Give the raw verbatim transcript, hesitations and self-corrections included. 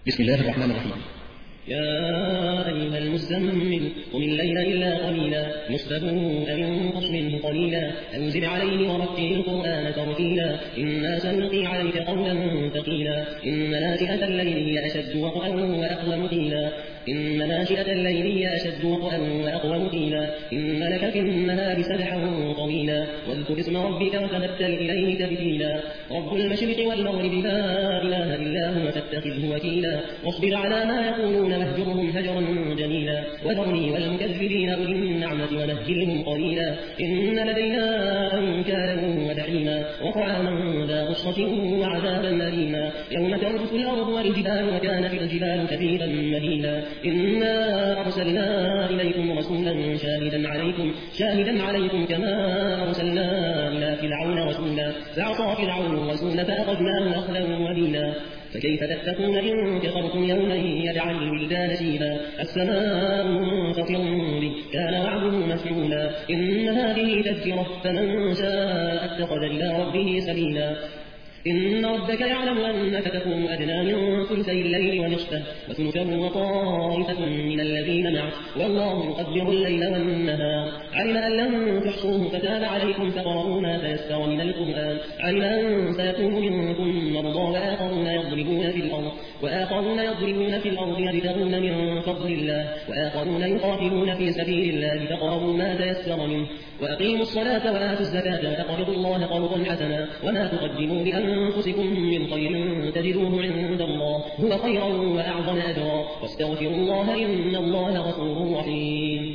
بسم الله الرحمن الرحيم. يا أيها المزمل قم الليل إلا قليلا نصفه أو انقص منه قليلا أو زد عليه ورتل القرآن ترتيلا إنا سنلقي عليك قولا ثقيلا إن ناشئة الليل هي أشد وطئا وأقوم قيلا إن ناشئة الليل هي أشد وطئا وأقوم قيلا إن لك في النهار سبحا طويلا واذكر اسم ربك وتبتل إليه تبتيلا رب المشرق والمغرب لا إله إلا هو فاتخذه وكيلا واصبر على ما يقولون واهجرهم هجرا جميلا وذرني والمكذبين أولي النعمة ومهلهم قليلا إن لدينا أنكالا وجحيما وطعاما ذا غصة وعذابا أليما يوم ترجف الأرض والجبال وكانت الجبال كثيرا مهيلا إنا أرسلنا إليكم رسولا شاهدا عليكم شاهدا عليكم كما أرسلنا إلى فرعون رسولا فعصى فرعون الرسول فأخذناه أخذا وبيلا فكيف تتقون إن كفرتم يوما يجعل الولدان شيبا السماء منفطر به كان وعده مفعولا إن هذه تذكرة فمن شاء اتخذ إلى ربه سبيلا إن ربك يعلم أنك تقوم أدنى من ثلثي الليل ونصفه وثلثه وطائفة من الذين معك والله يقدر الليل والنهار علم أن لن تحصوه فتاب عليكم فقرؤوا ما تيسر من القرآن علم أن سيكون منكم مرضى وآخرون يضربون في الأرض وآخرون يضربون في الأرض يبتغون من فضل الله وآخرون يقاتلون في سبيل الله فقرؤوا ما تيسر منه وأقيموا الصلاة وآتوا الزكاة وأقرضوا الله قرضا حسنا وما تقدموا لأنفسكم من خير تجدوه عند الله هو خيرا وأعظم أجرا واستغفروا الله إن الله غفور رحيم.